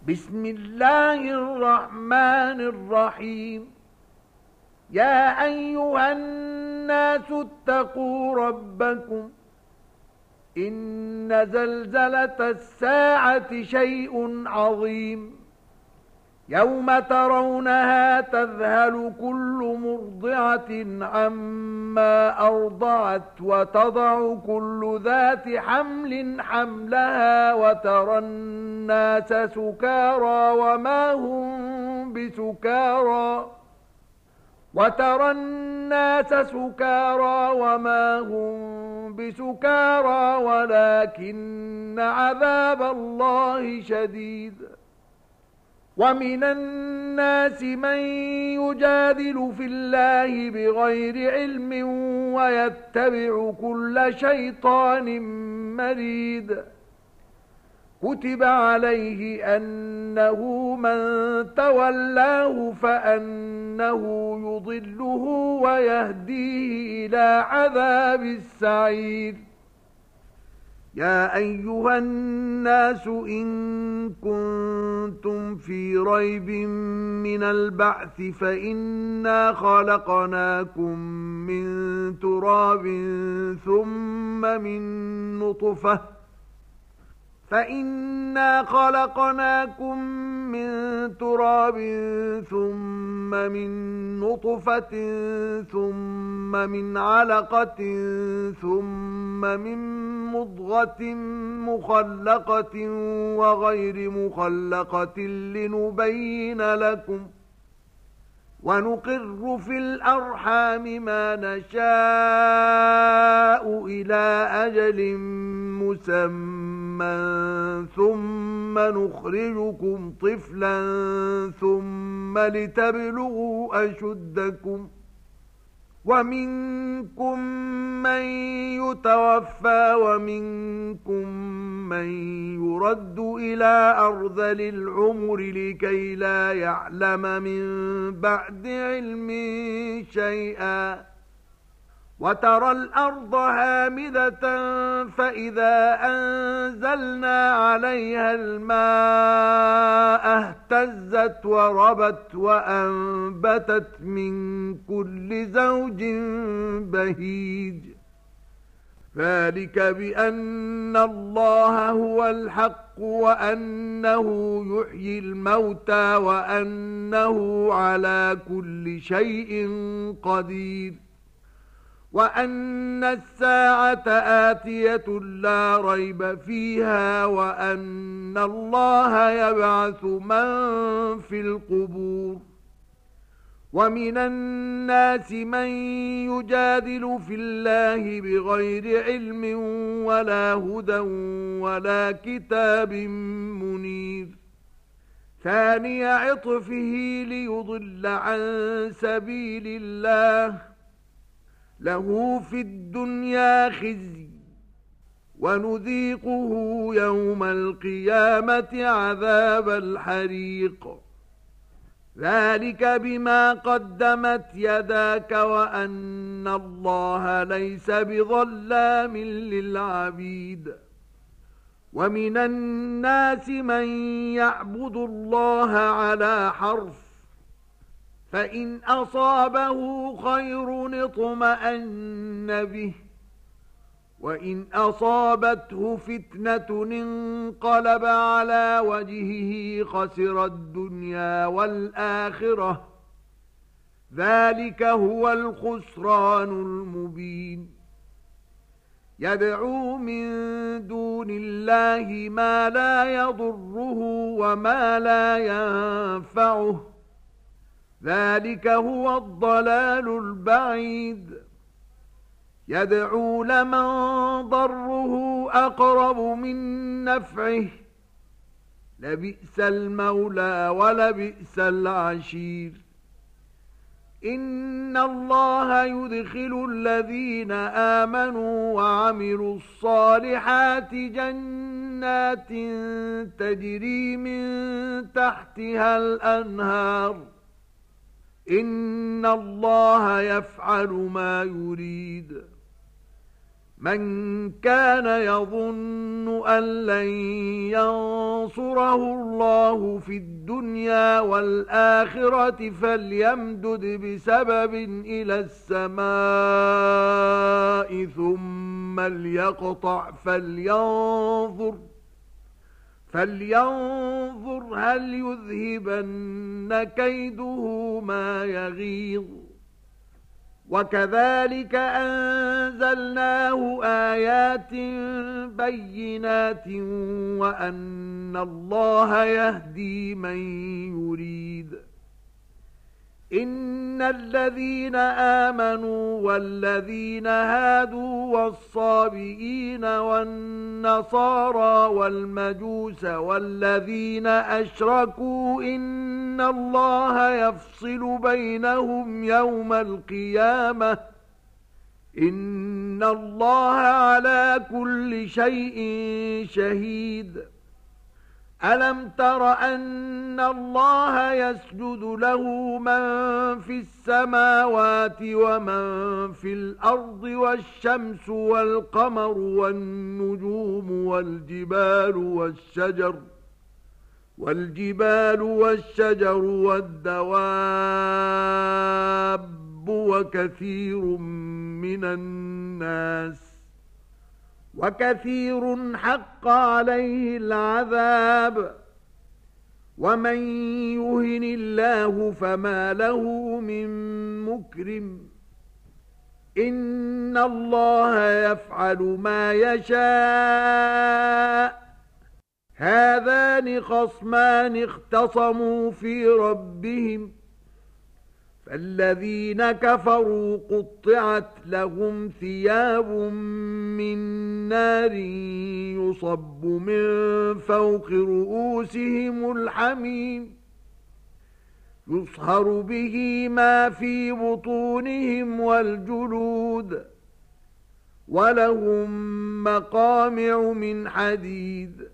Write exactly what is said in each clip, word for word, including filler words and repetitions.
بسم الله الرحمن الرحيم. يا أيها الناس اتقوا ربكم إن زلزلة الساعة شيء عظيم. يوم ترونها تذهل كل مرضعة عما أرضعت وتضع كل ذات حمل حملها وترى الناس سكارى وما هم بسكارى وترى الناس سكارى وما هم بسكارى ولكن عذاب الله شديد. ومن الناس من يجادل في الله بغير علم ويتبع كل شيطان مريد. كتب عليه أنه من تولاه فأنه يضله ويهديه إلى عذاب السعير. يا أيها الناس إن كنتم في ريب من البعث فإنا خلقناكم من تراب ثم من نطفة فإنا خلقناكم من تراب ثم من نطفة ثم من علقة ثم من مضغة مخلقة وغير مخلقة لنبين لكم ونقر في الأرحام ما نشاء إلى أجل مسمى ثم نخرجكم طفلا ثم لتبلغوا أشدكم ومنكم من يتوفى ومنكم من يرد إلى أرذل العمر لكي لا يعلم من بعد علم شيئا. وترى الأرض هامدة فإذا أنزلنا عليها الماء اهتزت وربت وأنبتت من كل زوج بهيج. ذلك بأن الله هو الحق وأنه يحيي الموتى وأنه على كل شيء قدير وأن الساعة آتية لا ريب فيها وأن الله يبعث من في القبور. ومن الناس من يجادل في الله بغير علم ولا هدى ولا كتاب منير. ثاني عطفه ليضل عن سبيل الله له في الدنيا خزي ونذيقه يوم القيامة عذاب الحريق. ذلك بما قدمت يداك وأن الله ليس بظلام للعبيد. ومن الناس من يعبد الله على حرف فإن أصابه خير اطمأن به وإن أصابته فتنة انقلب على وجهه خسر الدنيا والآخرة. ذلك هو الخسران المبين. يدعو من دون الله ما لا يضره وما لا ينفعه. ذلك هو الضلال البعيد. يدعو لمن ضره أقرب من نفعه. لبئس المولى ولبئس العشير. إن الله يدخل الذين آمنوا وعملوا الصالحات جنات تجري من تحتها الأنهار. إن الله يفعل ما يريد. من كان يظن أن لن ينصره الله في الدنيا والآخرة فليمدد بسبب إلى السماء ثم ليقطع فلينظر فلينظر هل يذهبن كيده ما يغيظ. وكذلك أنزلناه آيات بينات وأن الله يهدي من يريد. إن الذين آمنوا والذين هادوا والصابئين والنصارى والمجوس والذين أشركوا إن الله يفصل بينهم يوم القيامة إن الله على كل شيء شهيد. ألم تر أن الله يسجد له من في السماوات ومن في الأرض والشمس والقمر والنجوم والجبال والشجر والجبال والشجر والدواب وكثير من الناس وكثير حق عليه العذاب ومن يهن الله فما له من مكرم. إن الله يفعل ما يشاء. هذان خصمان اختصموا في ربهم فالذين كفروا قطعت لهم ثياب من نار يصب من فوق رؤوسهم الحميم يصهر به ما في بطونهم والجلود ولهم مقامع من حديد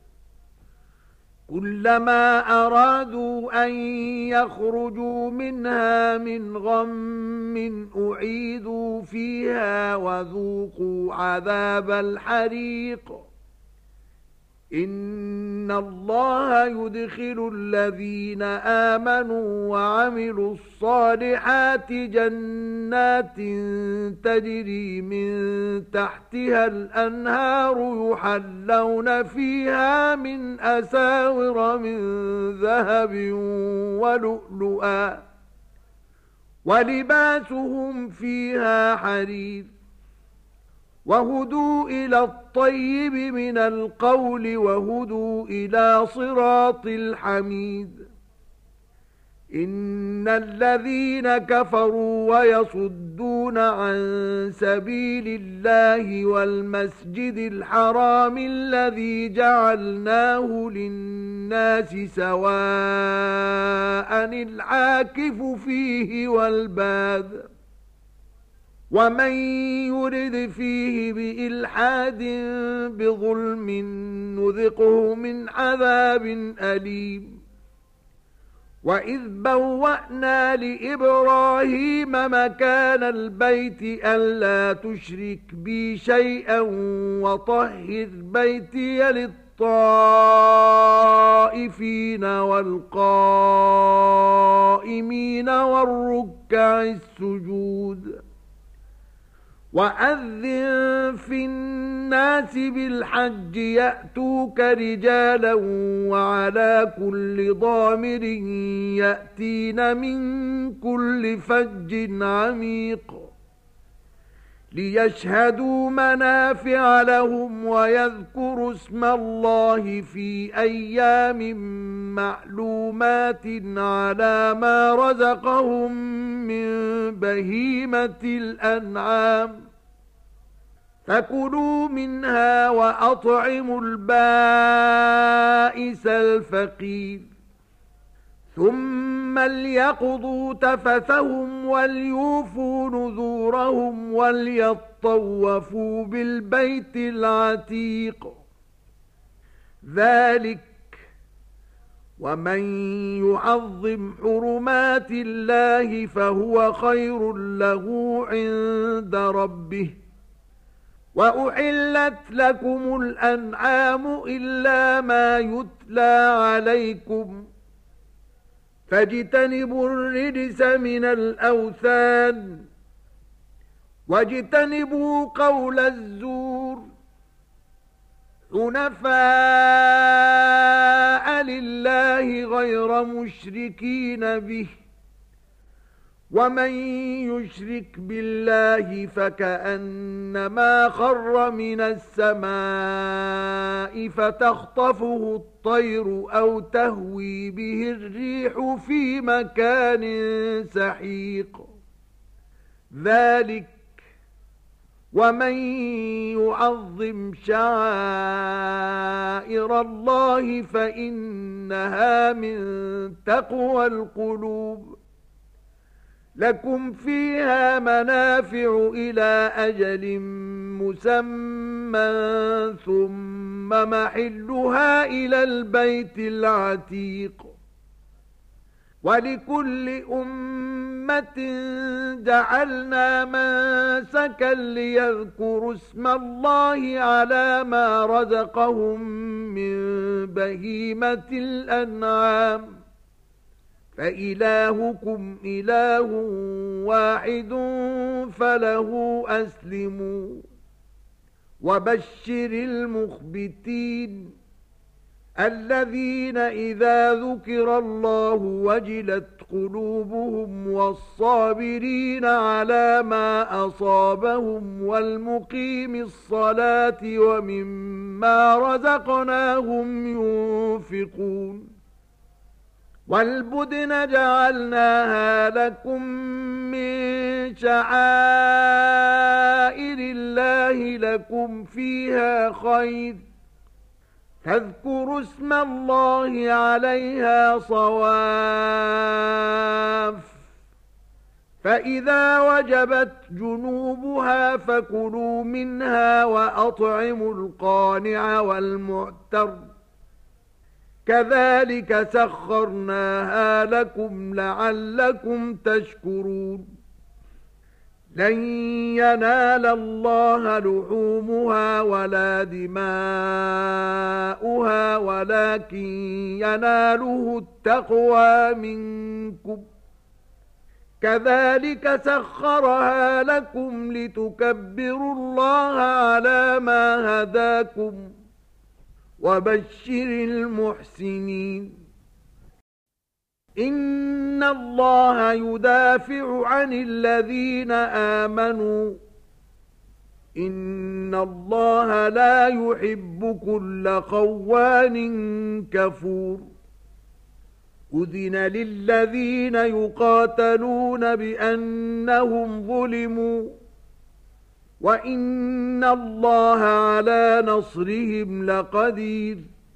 كلما أرادوا أن يخرجوا منها من غم أعيدوا فيها وذوقوا عذاب الحريق. إن الله يدخل الذين آمنوا وعملوا الصالحات جنات تجري من تحتها الأنهار يحلون فيها من أساور من ذهب ولؤلؤا ولباسهم فيها حرير وهدوا إلى الطيب من القول وهدوا إلى صراط الحميد. إن الذين كفروا ويصدون عن سبيل الله والمسجد الحرام الذي جعلناه للناس سواء العاكف فيه والباد ومن يرد فيه بإلحاد بظلم نذقه من عذاب أليم. وإذ بوأنا لإبراهيم مكان البيت ألا تشرك بي شيئا وطهر بيتي للطائفين والقائمين والركع السجود. وأذن في الناس بالحج يأتوك رجالا وعلى كل ضامر يأتين من كل فج عميق ليشهدوا منافع لهم ويذكروا اسم الله في أيام معلومات على ما رزقهم من بهيمة الأنعام فكلوا منها وأطعموا البائس الفقير ثم ليقضوا تفثهم وليوفوا نذورهم وليطوفوا بالبيت العتيق. ذلك ومن يعظم حرمات الله فهو خير له عند ربه وأحلت لكم الأنعام إلا ما يتلى عليكم فاجتنبوا الرجس من الأوثان واجتنبوا قول الزور حنفاء لله غير مشركين به ومن يشرك بالله فكأنما خر من السماء فتخطفه الطير أو تهوي به الريح في مكان سحيق ذلك ومن يعظم شعائر الله فإنها من تقوى القلوب لكم فيها منافع إلى أجل مسمى ثم محلها إلى البيت العتيق ولكل أمة جعلنا منسكا ليذكروا اسم الله على ما رزقهم من بهيمة الأنعام فإلهكم إله واحد فله أسلموا وبشر المخبتين الذين إذا ذكر الله وجلت قلوبهم والصابرين على ما أصابهم والمقيم الصلاة ومما رزقناهم ينفقون والبدن جعلناها لكم من شعائر الله لكم فيها خير فاذكروا اسم الله عليها صواف فإذا وجبت جنوبها فكلوا منها وأطعموا القانع والمعتر كذلك سخرناها لكم لعلكم تشكرون لن ينال الله لحومها ولا دماؤها ولكن يناله التقوى منكم كذلك سخرها لكم لتكبروا الله على ما هداكم وبشر المحسنين إن الله يدافع عن الذين آمنوا إن الله لا يحب كل خوان كفور أذن للذين يقاتلون بأنهم ظلموا وإن الله على نصرهم لقدير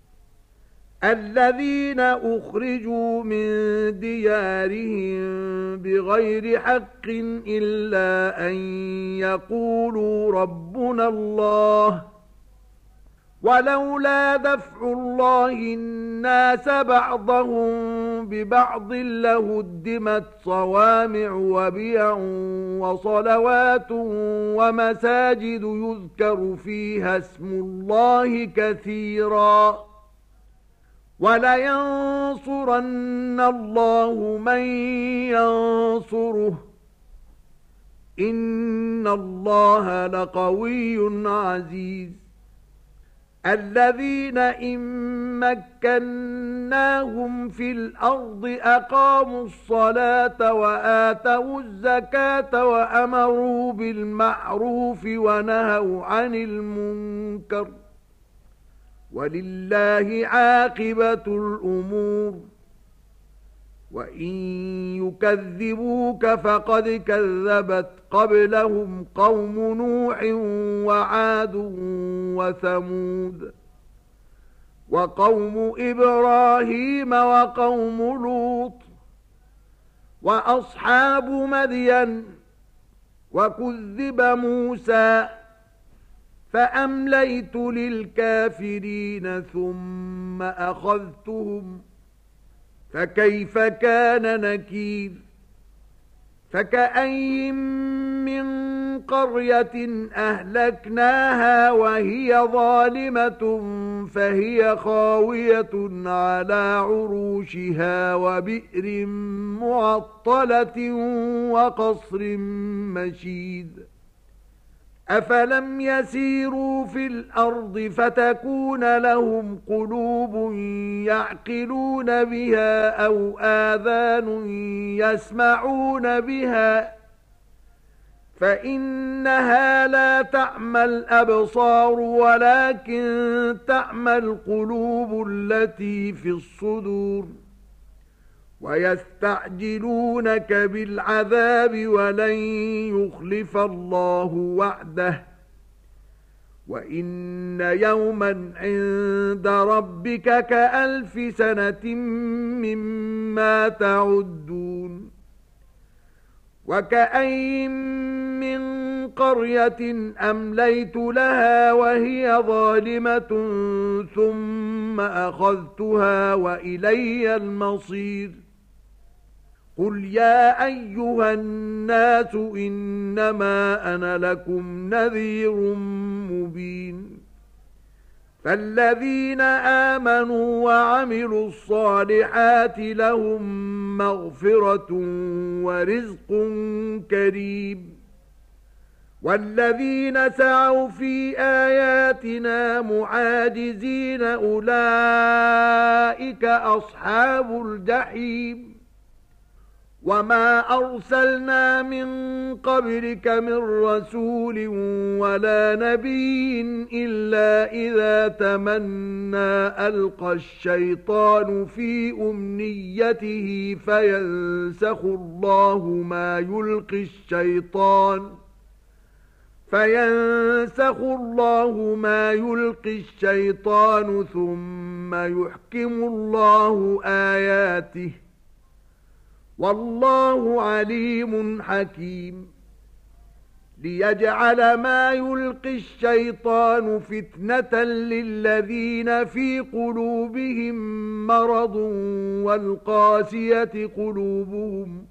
الذين أخرجوا من ديارهم بغير حق إلا أن يقولوا ربنا الله ولولا دفع الله الناس بعضهم ببعض لهدمت صوامع وبيع وصلوات ومساجد يذكر فيها اسم الله كثيرا ولينصرن الله من ينصره إن الله لقوي عزيز الذين إن مكناهم في الأرض أقاموا الصلاة وآتوا الزكاة وأمروا بالمعروف ونهوا عن المنكر ولله عاقبة الأمور وإن يكذبوك فقد كذبت قبلهم قوم نوح وعاد وثمود وقوم إبراهيم وقوم لوط وأصحاب مدين وكذب موسى فأمليت للكافرين ثم أخذتهم فكيف كان نكير فكأين من قرية أهلكناها وهي ظالمة فهي خاوية على عروشها وبئر معطلة وقصر مشيد أفلم يسيروا في الأرض فتكون لهم قلوب يعقلون بها أو آذان يسمعون بها فإنها لا تعمى الأبصار ولكن تعمى القلوب التي في الصدور ويستعجلونك بالعذاب ولن يخلف الله وعده وإن يوما عند ربك كألف سنة مما تعدون وكأين من قرية أمليت لها وهي ظالمة ثم أخذتها وإلي المصير قل يا أيها الناس إنما أنا لكم نذير مبين فالذين آمنوا وعملوا الصالحات لهم مغفرة ورزق كريم والذين سعوا في آياتنا معاجزين أولئك أصحاب الجحيم وما أرسلنا من قبلك من رسول ولا نبي إلا إذا تمنى ألقى الشيطان في أمنيته فينسخ الله ما يلقي الشيطان فينسخ الله ما يلقي الشيطان ثم يحكم الله آياته والله عليم حكيم ليجعل ما يلقي الشيطان فتنة للذين في قلوبهم مرض والقاسية قلوبهم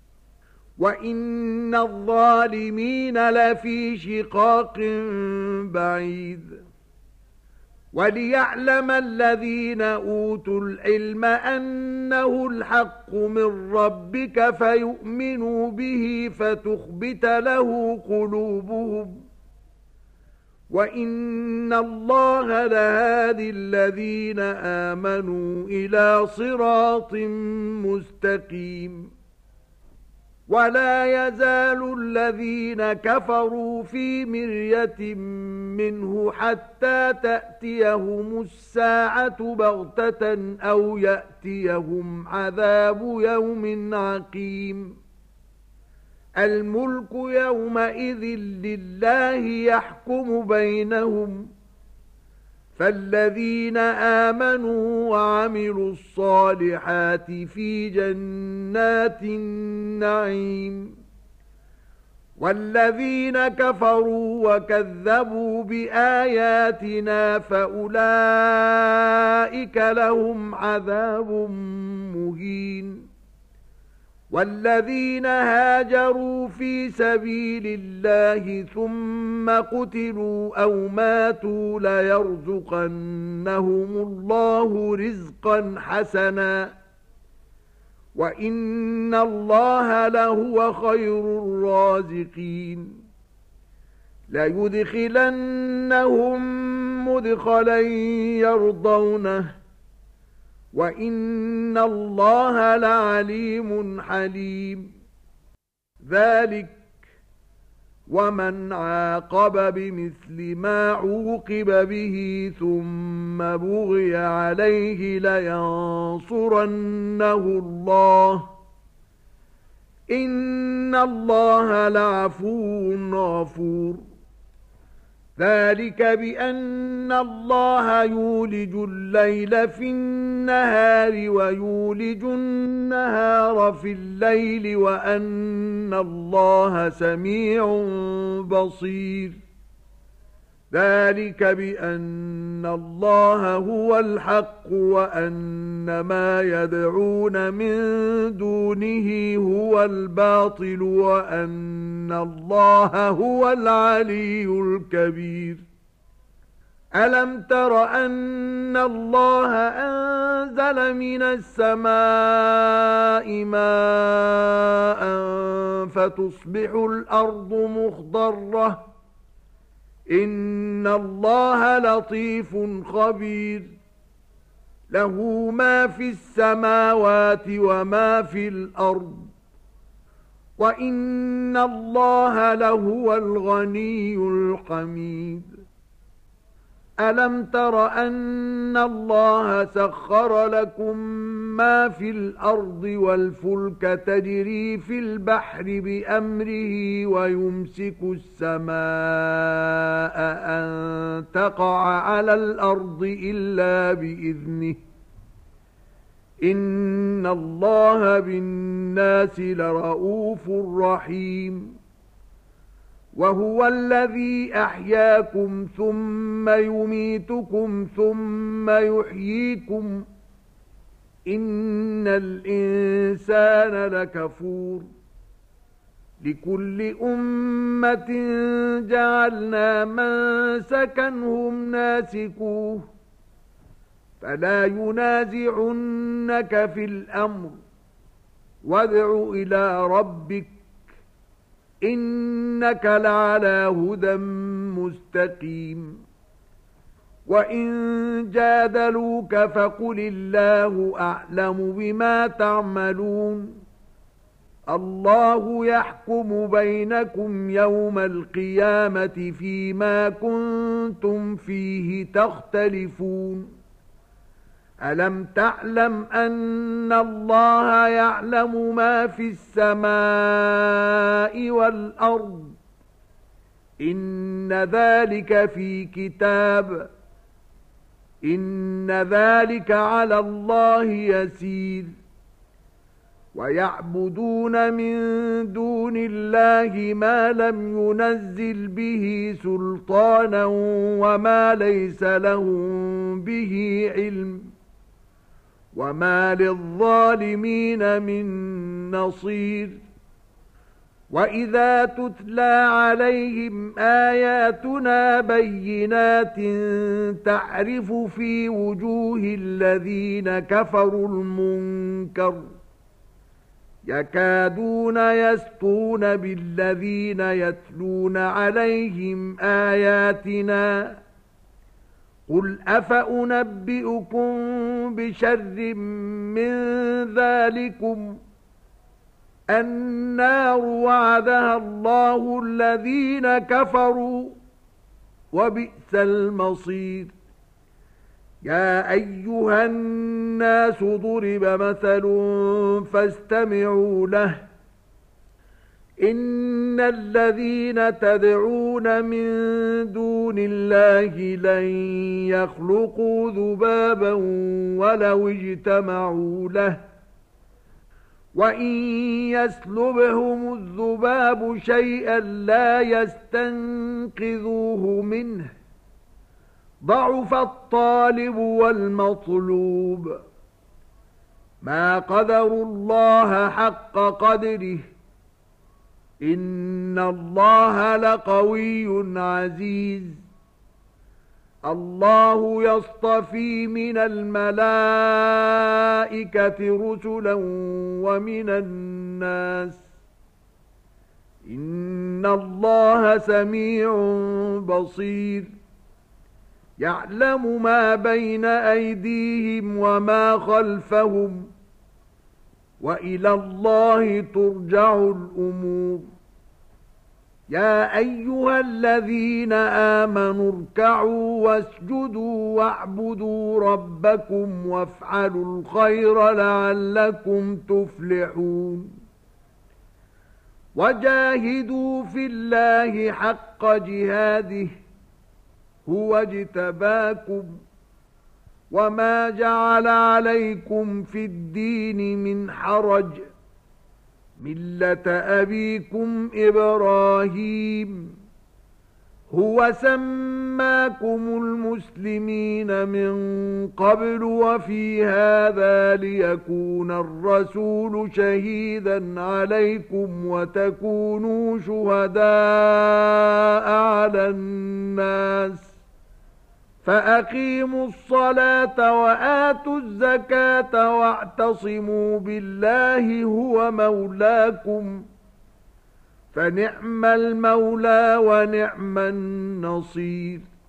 وإن الظالمين لفي شقاق بعيد وليعلم الذين أوتوا العلم أنه الحق من ربك فيؤمنوا به فتخبت له قلوبهم وإن الله لهادي الذين آمنوا إلى صراط مستقيم ولا يزال الذين كفروا في مرية منه حتى تأتيهم الساعة بغتة أو يأتيهم عذاب يوم عقيم الملك يومئذ لله يحكم بينهم فالذين آمنوا وعملوا الصالحات في جنات النعيم والذين كفروا وكذبوا بآياتنا فأولئك لهم عذاب مهين والذين هاجروا في سبيل الله ثم قتلوا أو ماتوا ليرزقنهم الله رزقا حسنا وإن الله لهو خير الرازقين ليدخلنهم مدخلا يرضونه وإن الله لعليم حليم ذلك ومن عاقب بمثل ما عوقب به ثم بغي عليه لينصرنه الله إن الله لعفو غفور ذلك بأن الله يولج الليل في النهار ويولج النهار في الليل وأن الله سميع بصير ذلك بأن الله هو الحق وأن ما يدعون من دونه هو الباطل وأن الله هو العلي الكبير. ألم تر أن الله أنزل من السماء ماء فتصبح الأرض مخضرة إن الله لطيف خبير. له ما في السماوات وما في الأرض وإن الله لهو الغني الحميد. ألم تر أن الله سخر لكم ما في الأرض والفلك تجري في البحر بأمره ويمسك السماء أن تقع على الأرض إلا بإذنه إن الله بالناس لرءوف رحيم. وهو الذي أحياكم ثم يميتكم ثم يحييكم إن الإنسان لكفور. لكل أمة جعلنا منسكا هم ناسكوه فلا ينازعنك في الأمر وادع إلى ربك إنك لعلى هدى مستقيم. وإن جادلوك فقل الله أعلم بما تعملون. الله يحكم بينكم يوم القيامة فيما كنتم فيه تختلفون. ألم تعلم أن الله يعلم ما في السماء والأرض إن ذلك في كتاب إن ذلك على الله يسير. ويعبدون من دون الله ما لم ينزل به سلطانا وما ليس لهم به علم وما للظالمين من نصير. وإذا تتلى عليهم آياتنا بينات تعرف في وجوه الذين كفروا المنكر يكادون يسطون بالذين يتلون عليهم آياتنا قل أفأنبئكم بشر من ذلكم النار وعدها الله الذين كفروا وبئس المصير. يا أيها الناس ضرب مثل فاستمعوا له إن الذين تدعون من دون الله لن يخلقوا ذبابا ولو اجتمعوا له وإن يسلبهم الذباب شيئا لا يستنقذوه منه ضعف الطالب والمطلوب. ما قدروا الله حق قدره إن الله لقوي عزيز. الله يصطفي من الملائكة رسلا ومن الناس إن الله سميع بصير. يعلم ما بين أيديهم وما خلفهم وإلى الله ترجع الأمور. يا أيها الذين آمنوا اركعوا واسجدوا واعبدوا ربكم وافعلوا الخير لعلكم تفلحون. وجاهدوا في الله حق جهاده هو اجتباكم وما جعل عليكم في الدين من حرج ملة أبيكم إبراهيم هو سماكم المسلمين من قبل وفي هذا ليكون الرسول شهيدا عليكم وتكونوا شهداء على الناس فأقيموا الصلاة وآتوا الزكاة واعتصموا بالله هو مولاكم فنعم المولى ونعم النصير